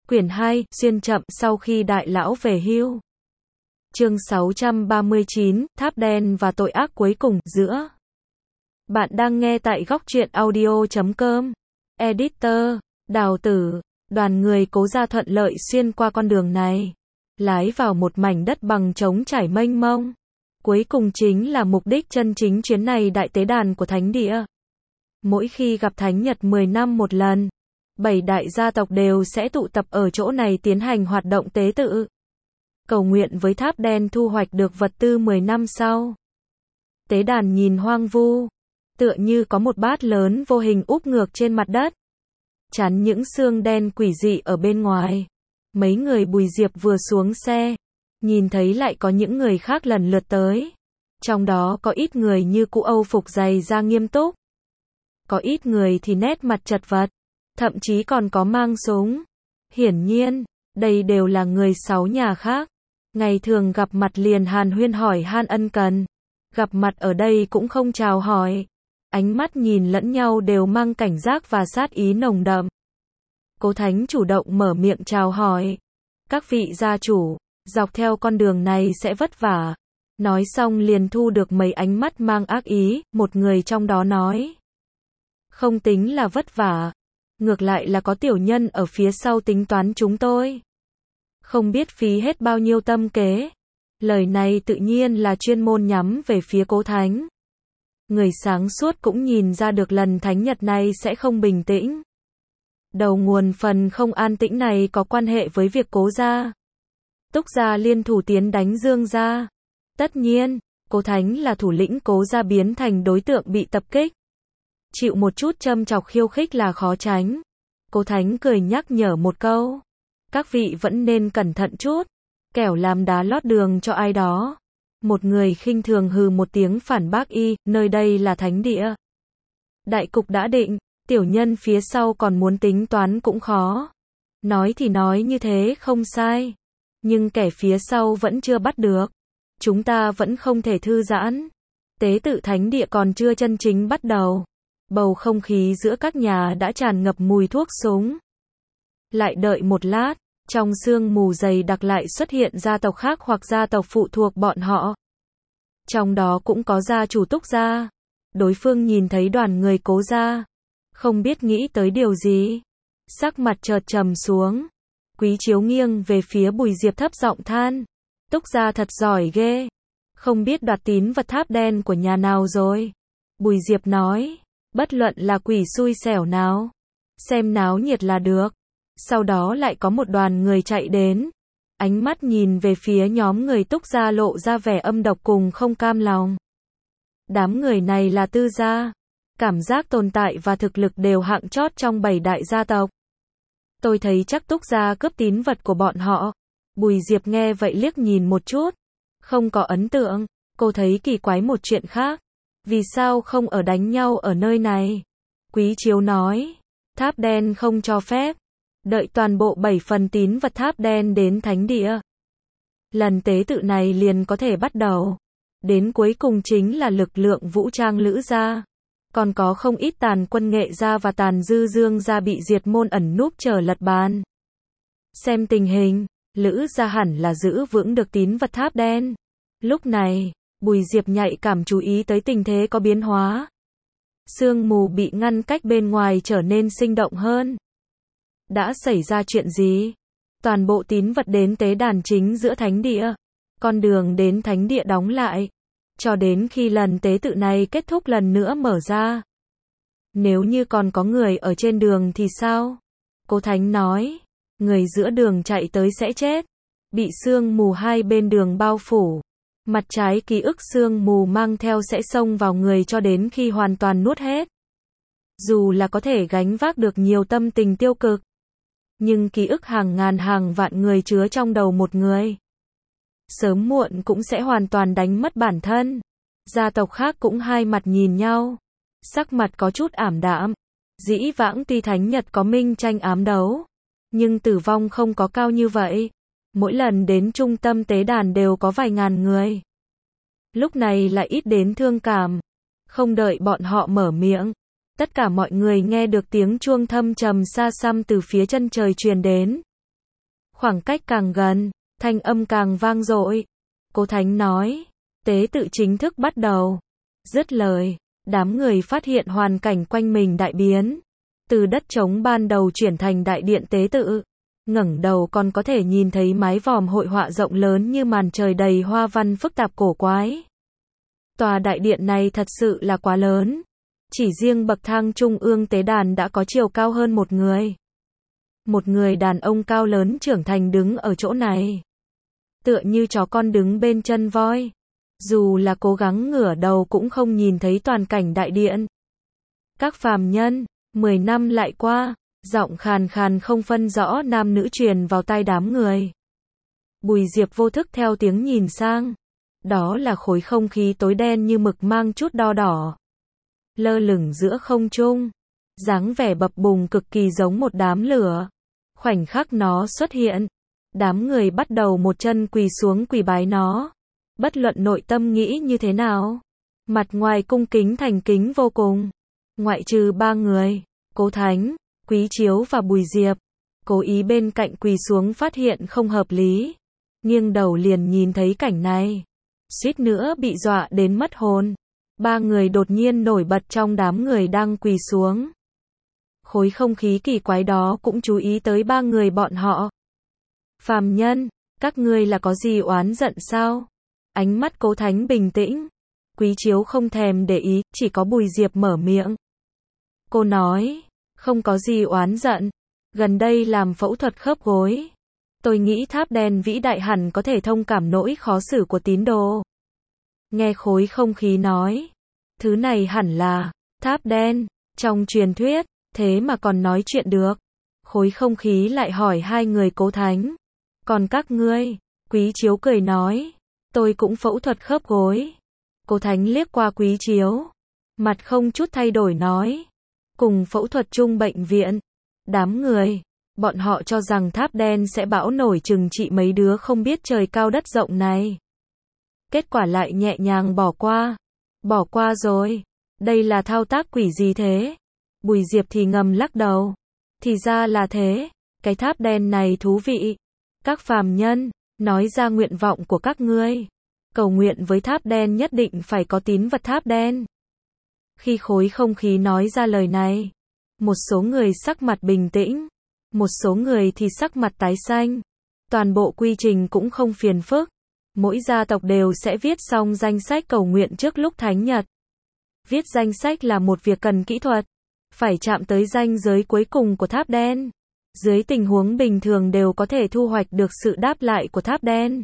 Quyển 2, xuyên chậm sau khi đại lão về hưu. Chương 639, Tháp đen và tội ác cuối cùng, giữa. Bạn đang nghe tại góc truyện audio.com. Editor, Đào Tử. Đoàn người Cố Gia thuận lợi xuyên qua con đường này, lái vào một mảnh đất bằng trống trải mênh mông. Cuối cùng chính là mục đích chân chính chuyến này, đại tế đàn của thánh địa. Mỗi khi gặp thánh nhật 10 năm một lần, 7 đại gia tộc đều sẽ tụ tập ở chỗ này tiến hành hoạt động tế tự, cầu nguyện với tháp đen thu hoạch được vật tư 10 năm sau. Tế đàn nhìn hoang vu, tựa như có một bát lớn vô hình úp ngược trên mặt đất, chắn những xương đen quỷ dị ở bên ngoài. Mấy người Bùi Diệp vừa xuống xe, nhìn thấy lại có những người khác lần lượt tới. Trong đó có ít người như cũ Âu phục dày da nghiêm túc, có ít người thì nét mặt chật vật, thậm chí còn có mang súng. Hiển nhiên, đây đều là người 6 nhà khác. Ngày thường gặp mặt liền hàn huyên hỏi han ân cần, gặp mặt ở đây cũng không chào hỏi. Ánh mắt nhìn lẫn nhau đều mang cảnh giác và sát ý nồng đậm. Cố Thánh chủ động mở miệng chào hỏi. Các vị gia chủ, dọc theo con đường này sẽ vất vả. Nói xong liền thu được mấy ánh mắt mang ác ý, một người trong đó nói. Không tính là vất vả, ngược lại là có tiểu nhân ở phía sau tính toán chúng tôi. Không biết phí hết bao nhiêu tâm kế. Lời này tự nhiên là chuyên môn nhắm về phía Cố Thánh. Người sáng suốt cũng nhìn ra được lần thánh nhật này sẽ không bình tĩnh. Đầu nguồn phần không an tĩnh này có quan hệ với việc Cố gia, Túc gia liên thủ tiến đánh Dương gia. Tất nhiên, Cố Thánh là thủ lĩnh Cố gia biến thành đối tượng bị tập kích, chịu một chút châm chọc khiêu khích là khó tránh. Cố Thánh cười nhắc nhở một câu. Các vị vẫn nên cẩn thận chút, kẻo làm đá lót đường cho ai đó. Một người khinh thường hừ một tiếng phản bác y, nơi đây là thánh địa. Đại cục đã định, tiểu nhân phía sau còn muốn tính toán cũng khó. Nói thì nói như thế không sai, nhưng kẻ phía sau vẫn chưa bắt được. Chúng ta vẫn không thể thư giãn. Tế tự thánh địa còn chưa chân chính bắt đầu. Bầu không khí giữa các nhà đã tràn ngập mùi thuốc súng. Lại đợi một lát, trong sương mù dày đặc lại xuất hiện gia tộc khác hoặc gia tộc phụ thuộc bọn họ. Trong đó cũng có gia chủ Túc gia. Đối phương nhìn thấy đoàn người Cố gia, không biết nghĩ tới điều gì, sắc mặt chợt trầm xuống. Quý Chiếu nghiêng về phía Bùi Diệp thấp giọng than. Túc gia thật giỏi ghê. Không biết đoạt tín vật tháp đen của nhà nào rồi. Bùi Diệp nói. Bất luận là quỷ xui xẻo nào, xem náo nhiệt là được. Sau đó lại có một đoàn người chạy đến. Ánh mắt nhìn về phía nhóm người Túc gia lộ ra vẻ âm độc cùng không cam lòng. Đám người này là Tư gia. Cảm giác tồn tại và thực lực đều hạng chót trong 7 đại gia tộc. Tôi thấy chắc Túc gia cướp tín vật của bọn họ. Bùi Diệp nghe vậy liếc nhìn một chút, không có ấn tượng. Cô thấy kỳ quái một chuyện khác. Vì sao không ở đánh nhau ở nơi này? Quý Chiếu nói. Tháp đen không cho phép. Đợi toàn bộ 7 phần tín vật tháp đen đến thánh địa, lần tế tự này liền có thể bắt đầu. Đến cuối cùng chính là lực lượng vũ trang Lữ gia. Còn có không ít tàn quân Nghệ gia và tàn dư Dương gia bị diệt môn ẩn núp chờ lật bàn. Xem tình hình, Lữ gia hẳn là giữ vững được tín vật tháp đen. Lúc này, Bùi Diệp nhạy cảm chú ý tới tình thế có biến hóa. Sương mù bị ngăn cách bên ngoài trở nên sinh động hơn. Đã xảy ra chuyện gì? Toàn bộ tín vật đến tế đàn chính giữa thánh địa. Con đường đến thánh địa đóng lại, cho đến khi lần tế tự này kết thúc lần nữa mở ra. Nếu như còn có người ở trên đường thì sao? Cố Thánh nói. Người giữa đường chạy tới sẽ chết. Bị sương mù hai bên đường bao phủ. Mặt trái ký ức sương mù mang theo sẽ xông vào người cho đến khi hoàn toàn nuốt hết. Dù là có thể gánh vác được nhiều tâm tình tiêu cực, nhưng ký ức hàng ngàn hàng vạn người chứa trong đầu một người, sớm muộn cũng sẽ hoàn toàn đánh mất bản thân. Gia tộc khác cũng hai mặt nhìn nhau, sắc mặt có chút ảm đạm. Dĩ vãng tuy thánh nhật có minh tranh ám đấu, nhưng tử vong không có cao như vậy. Mỗi lần đến trung tâm tế đàn đều có vài ngàn người. Lúc này lại ít đến thương cảm. Không đợi bọn họ mở miệng, tất cả mọi người nghe được tiếng chuông thâm trầm xa xăm từ phía chân trời truyền đến. Khoảng cách càng gần, thanh âm càng vang dội. Cố Thánh nói, tế tự chính thức bắt đầu. Dứt lời, đám người phát hiện hoàn cảnh quanh mình đại biến. Từ đất trống ban đầu chuyển thành đại điện tế tự. Ngẩng đầu còn có thể nhìn thấy mái vòm hội họa rộng lớn như màn trời đầy hoa văn phức tạp cổ quái. Tòa đại điện này thật sự là quá lớn. Chỉ riêng bậc thang trung ương tế đàn đã có chiều cao hơn một người. Một người đàn ông cao lớn trưởng thành đứng ở chỗ này. Tựa như chó con đứng bên chân voi. Dù là cố gắng ngửa đầu cũng không nhìn thấy toàn cảnh đại điện. Các phàm nhân, 10 năm lại qua, giọng khàn khàn không phân rõ nam nữ truyền vào tai đám người. Bùi Diệp vô thức theo tiếng nhìn sang. Đó là khối không khí tối đen như mực mang chút đo đỏ. Lơ lửng giữa không trung. Dáng vẻ bập bùng cực kỳ giống một đám lửa. Khoảnh khắc nó xuất hiện. Đám người bắt đầu một chân quỳ xuống quỳ bái nó. Bất luận nội tâm nghĩ như thế nào. Mặt ngoài cung kính thành kính vô cùng. Ngoại trừ 3 người. Cố Thánh, Quý Chiếu và Bùi Diệp. Cố Ý bên cạnh quỳ xuống phát hiện không hợp lý. Nghiêng đầu liền nhìn thấy cảnh này. Suýt nữa bị dọa đến mất hồn. 3 người đột nhiên nổi bật trong đám người đang quỳ xuống. Khối không khí kỳ quái đó cũng chú ý tới 3 người bọn họ. Phàm nhân, các ngươi là có gì oán giận sao? Ánh mắt Cố Thánh bình tĩnh. Quý Chiếu không thèm để ý, chỉ có Bùi Diệp mở miệng. Cô nói, không có gì oán giận. Gần đây làm phẫu thuật khớp gối. Tôi nghĩ tháp đen vĩ đại hẳn có thể thông cảm nỗi khó xử của tín đồ. Nghe khối không khí nói. Thứ này hẳn là tháp đen, trong truyền thuyết, thế mà còn nói chuyện được. Khối không khí lại hỏi 2 người Cố Thánh. Còn các ngươi? Quý Chiếu cười nói. Tôi cũng phẫu thuật khớp gối. Cố Thánh liếc qua Quý Chiếu. Mặt không chút thay đổi nói. Cùng phẫu thuật chung bệnh viện. Đám người. Bọn họ cho rằng tháp đen sẽ bão nổi trừng trị mấy đứa không biết trời cao đất rộng này. Kết quả lại nhẹ nhàng bỏ qua. Bỏ qua rồi. Đây là thao tác quỷ gì thế? Bùi Diệp thì ngầm lắc đầu. Thì ra là thế. Cái tháp đen này thú vị. Các phàm nhân, nói ra nguyện vọng của các ngươi. Cầu nguyện với tháp đen nhất định phải có tín vật tháp đen. Khi khối không khí nói ra lời này, một số người sắc mặt bình tĩnh, một số người thì sắc mặt tái xanh. Toàn bộ quy trình cũng không phiền phức. Mỗi gia tộc đều sẽ viết xong danh sách cầu nguyện trước lúc thánh nhật. Viết danh sách là một việc cần kỹ thuật. Phải chạm tới ranh giới cuối cùng của tháp đen. Dưới tình huống bình thường đều có thể thu hoạch được sự đáp lại của tháp đen.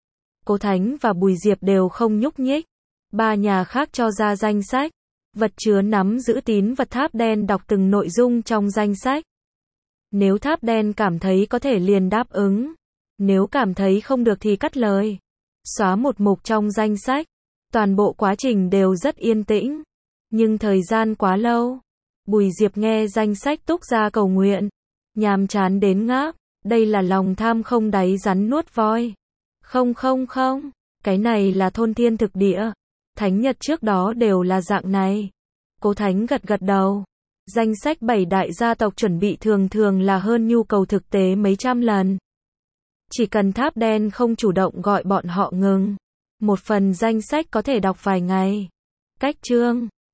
Cố Thánh và Bùi Diệp đều không nhúc nhích. 3 nhà khác cho ra danh sách. Vật chứa nắm giữ tín vật tháp đen đọc từng nội dung trong danh sách. Nếu tháp đen cảm thấy có thể liền đáp ứng. Nếu cảm thấy không được thì cắt lời. Xóa một mục trong danh sách. Toàn bộ quá trình đều rất yên tĩnh. Nhưng thời gian quá lâu. Bùi Diệp nghe danh sách túc ra cầu nguyện. Nhàm chán đến ngáp. Đây là lòng tham không đáy rắn nuốt voi. Không. Cái này là thôn thiên thực địa. Thánh nhật trước đó đều là dạng này. Cố Thánh gật đầu. Danh sách 7 đại gia tộc chuẩn bị thường là hơn nhu cầu thực tế mấy trăm lần. Chỉ cần tháp đen không chủ động gọi bọn họ ngừng. Một phần danh sách có thể đọc vài ngày. Cách chương